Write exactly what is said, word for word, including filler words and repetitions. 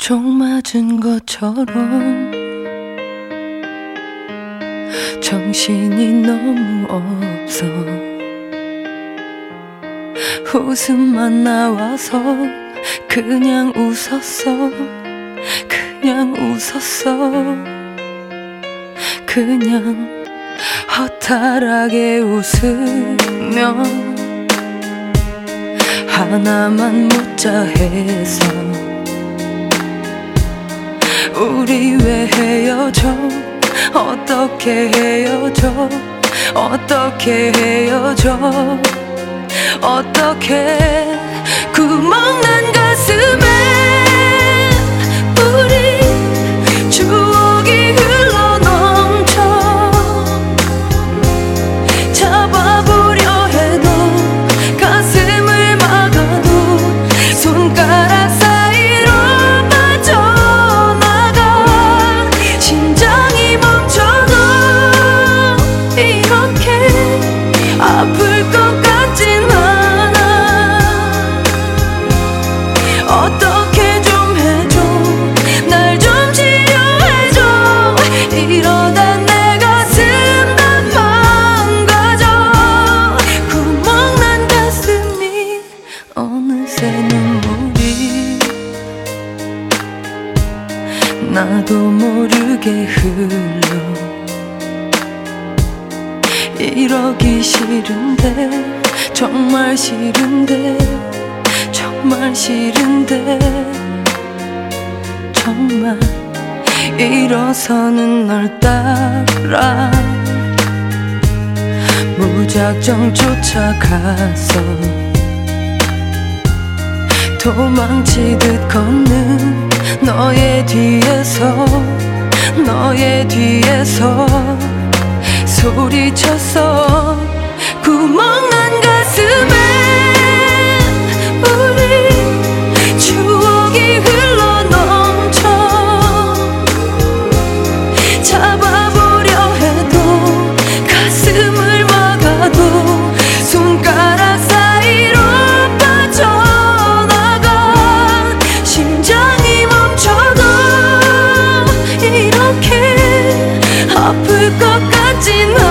총 맞은 것처럼 정신이 너무 없어. 웃음만 나와서 그냥 웃었어. 그냥 웃었어. 그냥 허탈하게 웃으며 하나만 묻자 해서 우리 왜 헤어져? 어떻게 헤어져? 어떻게 헤어져? 어떻게 구멍난 가슴에 우리 추억이 흘러넘쳐 잡아보려 해도 가슴을 막아도 손가락 사이로 빠져나가 심장이 멈춰도 이렇게 아플 것 같진 않아. 어떻게 좀 해줘. 날 좀 치료해줘. 이러다 내 가슴 다 망가져. 구멍난 가슴이 어느새 눈물이 나도 모르게 흘러. 이러기 싫은데 정말 싫은데 정말 싫은데 정말 일어서는 널 따라 무작정 쫓아가서 도망치듯 걷는 너의 뒤에서 너의 뒤에서 소리쳤어. 구멍난 가슴에 우리 추억이 흘러넘쳐 잡아보려 해도 가슴을 막아도 손가락 사이로 빠져나가 심장이 멈춰도 이렇게 아플 것 같진 않아.